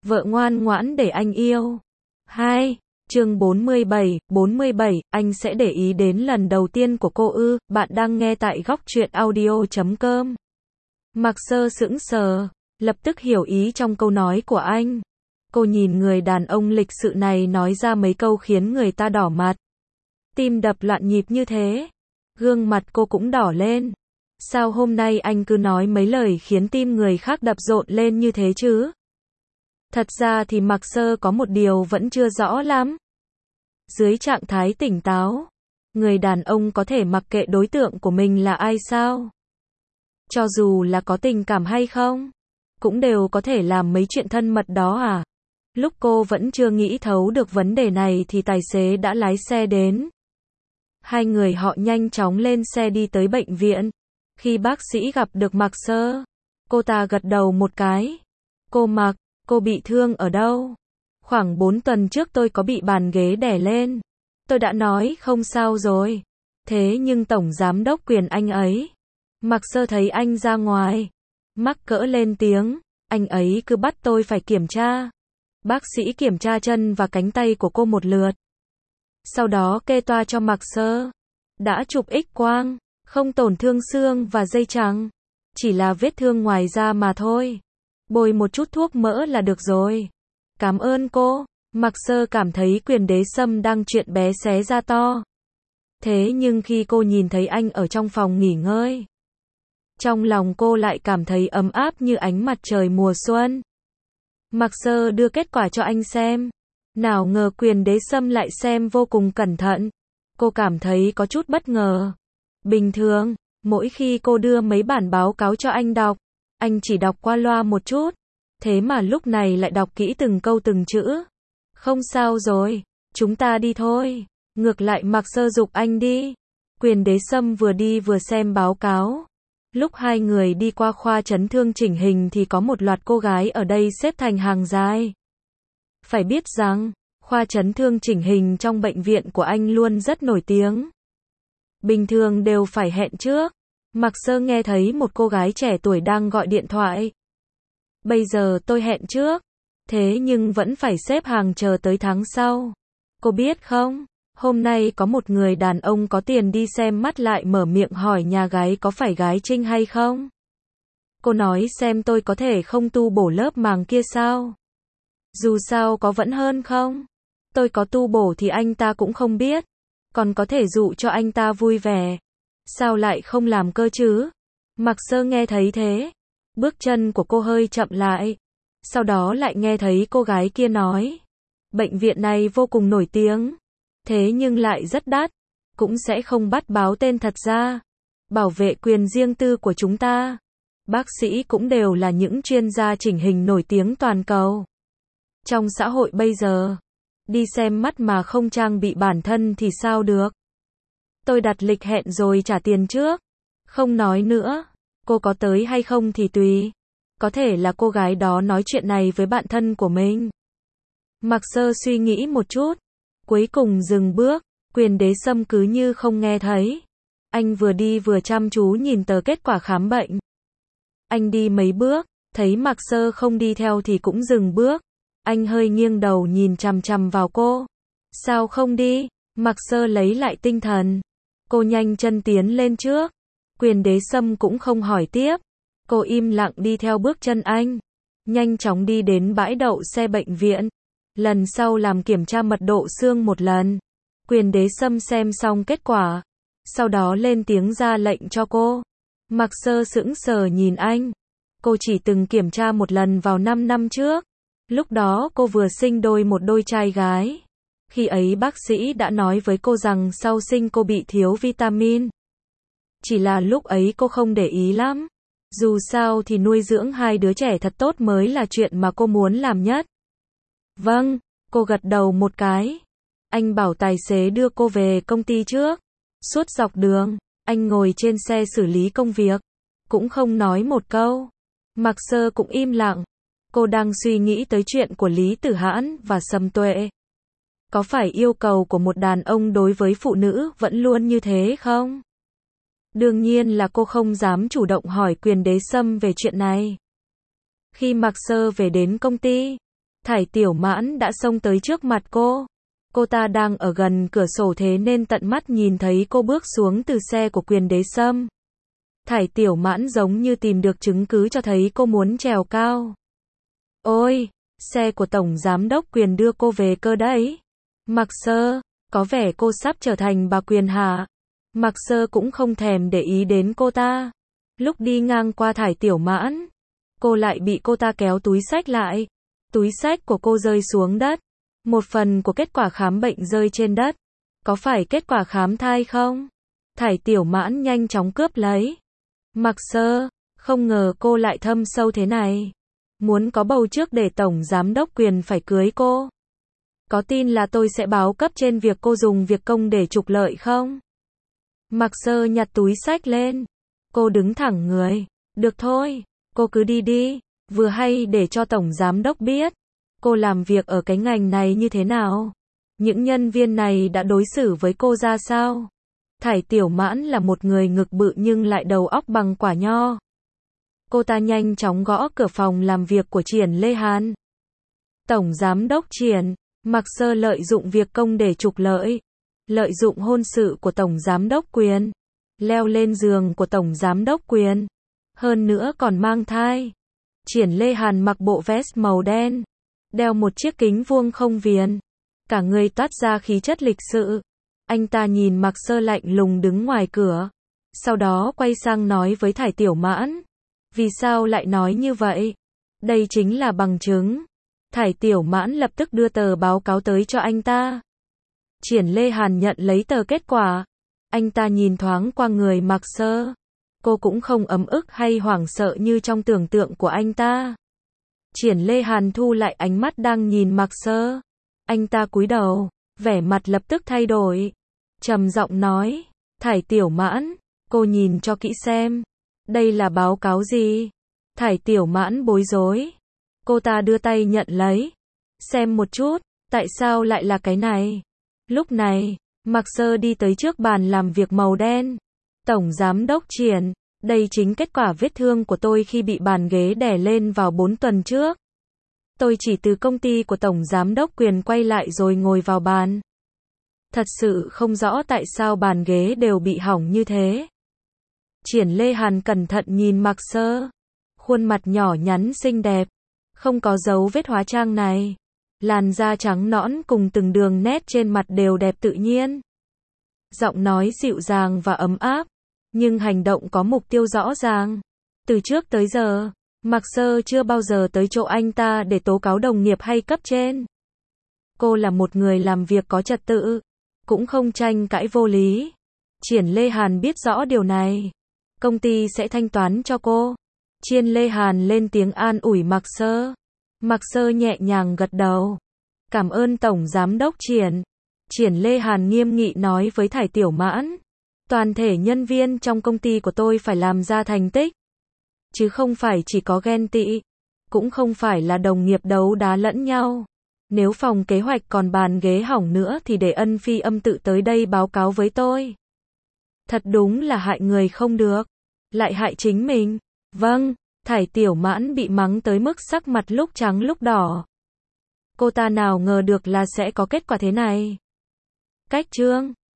Vợ ngoan ngoãn để anh yêu. 2. Chương 47, anh sẽ để ý đến lần đầu tiên của cô ư? Bạn đang nghe tại góc truyện audio.com. Mạc Sơ sững sờ, lập tức hiểu ý trong câu nói của anh. Cô nhìn người đàn ông lịch sự này nói ra mấy câu khiến người ta đỏ mặt. Tim đập loạn nhịp như thế. Gương mặt cô cũng đỏ lên. Sao hôm nay anh cứ nói mấy lời khiến tim người khác đập rộn lên như thế chứ? Thật ra thì Mạc Sơ có một điều vẫn chưa rõ lắm. Dưới trạng thái tỉnh táo, người đàn ông có thể mặc kệ đối tượng của mình là ai sao? Cho dù là có tình cảm hay không, cũng đều có thể làm mấy chuyện thân mật đó à? Lúc cô vẫn chưa nghĩ thấu được vấn đề này thì tài xế đã lái xe đến. Hai người họ nhanh chóng lên xe đi tới bệnh viện. Khi bác sĩ gặp được Mạc Sơ, cô ta gật đầu một cái. Cô Mạc, cô bị thương ở đâu? Khoảng 4 tuần trước tôi có bị bàn ghế đè lên. Tôi đã nói không sao rồi. Thế nhưng tổng giám đốc Quyền anh ấy. Mạc Sơ thấy anh ra ngoài. Mắc cỡ lên tiếng. Anh ấy cứ bắt tôi phải kiểm tra. Bác sĩ kiểm tra chân và cánh tay của cô một lượt. Sau đó kê toa cho Mạc Sơ. Đã chụp X-quang. Không tổn thương xương và dây chằng. Chỉ là vết thương ngoài da mà thôi. Bôi một chút thuốc mỡ là được rồi. Cảm ơn cô. Mạc Sơ cảm thấy Quyền Đế Sâm đang chuyện bé xé ra to. Thế nhưng khi cô nhìn thấy anh ở trong phòng nghỉ ngơi, trong lòng cô lại cảm thấy ấm áp như ánh mặt trời mùa xuân. Mạc Sơ đưa kết quả cho anh xem. Nào ngờ Quyền Đế Sâm lại xem vô cùng cẩn thận. Cô cảm thấy có chút bất ngờ. Bình thường, mỗi khi cô đưa mấy bản báo cáo cho anh đọc, anh chỉ đọc qua loa một chút. Thế mà lúc này lại đọc kỹ từng câu từng chữ. Không sao rồi, chúng ta đi thôi. Ngược lại Mạc Sơ giục anh đi. Quyền Đế Sâm vừa đi vừa xem báo cáo. Lúc hai người đi qua khoa chấn thương chỉnh hình thì có một loạt cô gái ở đây xếp thành hàng dài. Phải biết rằng, khoa chấn thương chỉnh hình trong bệnh viện của anh luôn rất nổi tiếng. Bình thường đều phải hẹn trước. Mạc Sơ nghe thấy một cô gái trẻ tuổi đang gọi điện thoại. Bây giờ tôi hẹn trước, thế nhưng vẫn phải xếp hàng chờ tới tháng sau. Cô biết không, hôm nay có một người đàn ông có tiền đi xem mắt lại mở miệng hỏi nhà gái có phải gái Trinh hay không. Cô nói xem tôi có thể không tu bổ lớp màng kia sao? Dù sao có vẫn hơn không? Tôi có tu bổ thì anh ta cũng không biết. Còn có thể dụ cho anh ta vui vẻ. Sao lại không làm cơ chứ? Mạc Sơ nghe thấy thế. Bước chân của cô hơi chậm lại. Sau đó lại nghe thấy cô gái kia nói. Bệnh viện này vô cùng nổi tiếng. Thế nhưng lại rất đắt. Cũng sẽ không bắt báo tên thật ra. Bảo vệ quyền riêng tư của chúng ta. Bác sĩ cũng đều là những chuyên gia chỉnh hình nổi tiếng toàn cầu. Trong xã hội bây giờ, đi xem mắt mà không trang bị bản thân thì sao được? Tôi đặt lịch hẹn rồi trả tiền trước. Không nói nữa, cô có tới hay không thì tùy. Có thể là cô gái đó nói chuyện này với bạn thân của mình. Mạc Sơ suy nghĩ một chút, cuối cùng dừng bước. Quyền Đế Sâm cứ như không nghe thấy. Anh vừa đi vừa chăm chú nhìn tờ kết quả khám bệnh. Anh đi mấy bước, thấy Mạc Sơ không đi theo thì cũng dừng bước. Anh hơi nghiêng đầu nhìn chằm chằm vào cô. Sao không đi? Mạc Sơ lấy lại tinh thần. Cô nhanh chân tiến lên trước. Quyền Đế Sâm cũng không hỏi tiếp. Cô im lặng đi theo bước chân anh. Nhanh chóng đi đến bãi đậu xe bệnh viện. Lần sau làm kiểm tra mật độ xương một lần. Quyền Đế Sâm xem xong kết quả. Sau đó lên tiếng ra lệnh cho cô. Mạc Sơ sững sờ nhìn anh. Cô chỉ từng kiểm tra một lần vào 5 năm trước. Lúc đó cô vừa sinh một đôi trai gái. Khi ấy bác sĩ đã nói với cô rằng sau sinh cô bị thiếu vitamin. Chỉ là lúc ấy cô không để ý lắm. Dù sao thì nuôi dưỡng hai đứa trẻ thật tốt mới là chuyện mà cô muốn làm nhất. Vâng, cô gật đầu một cái. Anh bảo tài xế đưa cô về công ty trước. Suốt dọc đường, anh ngồi trên xe xử lý công việc. Cũng không nói một câu. Mạc Sơ cũng im lặng. Cô đang suy nghĩ tới chuyện của Lý Tử Hãn và Sầm Tuệ. Có phải yêu cầu của một đàn ông đối với phụ nữ vẫn luôn như thế không? Đương nhiên là cô không dám chủ động hỏi Quyền Đế Sâm về chuyện này. Khi Mạc Sơ về đến công ty, Thải Tiểu Mãn đã xông tới trước mặt cô. Cô ta đang ở gần cửa sổ thế nên tận mắt nhìn thấy cô bước xuống từ xe của Quyền Đế Sâm. Thải Tiểu Mãn giống như tìm được chứng cứ cho thấy cô muốn trèo cao. Ôi, xe của Tổng Giám đốc Quyền đưa cô về cơ đấy. Mạc Sơ, có vẻ cô sắp trở thành bà Quyền hả? Mạc Sơ cũng không thèm để ý đến cô ta. Lúc đi ngang qua Thải Tiểu Mãn, cô lại bị cô ta kéo túi xách lại. Túi xách của cô rơi xuống đất. Một phần của kết quả khám bệnh rơi trên đất. Có phải kết quả khám thai không? Thải Tiểu Mãn nhanh chóng cướp lấy. Mạc Sơ, không ngờ cô lại thâm sâu thế này. Muốn có bầu trước để Tổng Giám đốc Quyền phải cưới cô. Có tin là tôi sẽ báo cấp trên việc cô dùng việc công để trục lợi không? Mạc Sơ nhặt túi xách lên. Cô đứng thẳng người. Được thôi, cô cứ đi đi. Vừa hay để cho Tổng Giám đốc biết. Cô làm việc ở cái ngành này như thế nào? Những nhân viên này đã đối xử với cô ra sao? Thải Tiểu Mãn là một người ngực bự nhưng lại đầu óc bằng quả nho. Cô ta nhanh chóng gõ cửa phòng làm việc của Triển Lê Hàn. Tổng Giám đốc Triển, Mạc Sơ lợi dụng việc công để trục lợi. Lợi dụng hôn sự của Tổng Giám đốc Quyền. Leo lên giường của Tổng Giám đốc Quyền. Hơn nữa còn mang thai. Triển Lê Hàn mặc bộ vest màu đen. Đeo một chiếc kính vuông không viền. Cả người toát ra khí chất lịch sự. Anh ta nhìn Mạc Sơ lạnh lùng đứng ngoài cửa. Sau đó quay sang nói với Thải Tiểu Mãn. Vì sao lại nói như vậy? Đây chính là bằng chứng. Thải Tiểu Mãn lập tức đưa tờ báo cáo tới cho anh ta. Triển Lê Hàn nhận lấy tờ kết quả. Anh ta nhìn thoáng qua người Mạc Sơ. Cô cũng không ấm ức hay hoảng sợ như trong tưởng tượng của anh ta. Triển Lê Hàn thu lại ánh mắt đang nhìn Mạc Sơ. Anh ta cúi đầu, vẻ mặt lập tức thay đổi. Trầm giọng nói, Thải Tiểu Mãn, cô nhìn cho kỹ xem. Đây là báo cáo gì? Thải Tiểu Mãn bối rối. Cô ta đưa tay nhận lấy. Xem một chút, tại sao lại là cái này? Lúc này, Mạc Sơ đi tới trước bàn làm việc màu đen. Tổng Giám đốc Triển, đây chính kết quả vết thương của tôi khi bị bàn ghế đè lên vào 4 tuần trước. Tôi chỉ từ công ty của Tổng Giám đốc Quyền quay lại rồi ngồi vào bàn. Thật sự không rõ tại sao bàn ghế đều bị hỏng như thế. Triển Lê Hàn cẩn thận nhìn Mạc Sơ. Khuôn mặt nhỏ nhắn xinh đẹp. Không có dấu vết hóa trang này. Làn da trắng nõn cùng từng đường nét trên mặt đều đẹp tự nhiên. Giọng nói dịu dàng và ấm áp. Nhưng hành động có mục tiêu rõ ràng. Từ trước tới giờ, Mạc Sơ chưa bao giờ tới chỗ anh ta để tố cáo đồng nghiệp hay cấp trên. Cô là một người làm việc có trật tự, cũng không tranh cãi vô lý. Triển Lê Hàn biết rõ điều này. Công ty sẽ thanh toán cho cô. Triển Lê Hàn lên tiếng an ủi Mạc Sơ. Mạc Sơ nhẹ nhàng gật đầu. Cảm ơn Tổng Giám đốc Triển. Triển Lê Hàn nghiêm nghị nói với Thải Tiểu Mãn. Toàn thể nhân viên trong công ty của tôi phải làm ra thành tích. Chứ không phải chỉ có ghen tị. Cũng không phải là đồng nghiệp đấu đá lẫn nhau. Nếu phòng kế hoạch còn bàn ghế hỏng nữa thì để Ân Phi Âm tự tới đây báo cáo với tôi. Thật đúng là hại người không được. Lại hại chính mình. Vâng, Thải Tiểu Mãn bị mắng tới mức sắc mặt lúc trắng lúc đỏ. Cô ta nào ngờ được là sẽ có kết quả thế này. Cách chương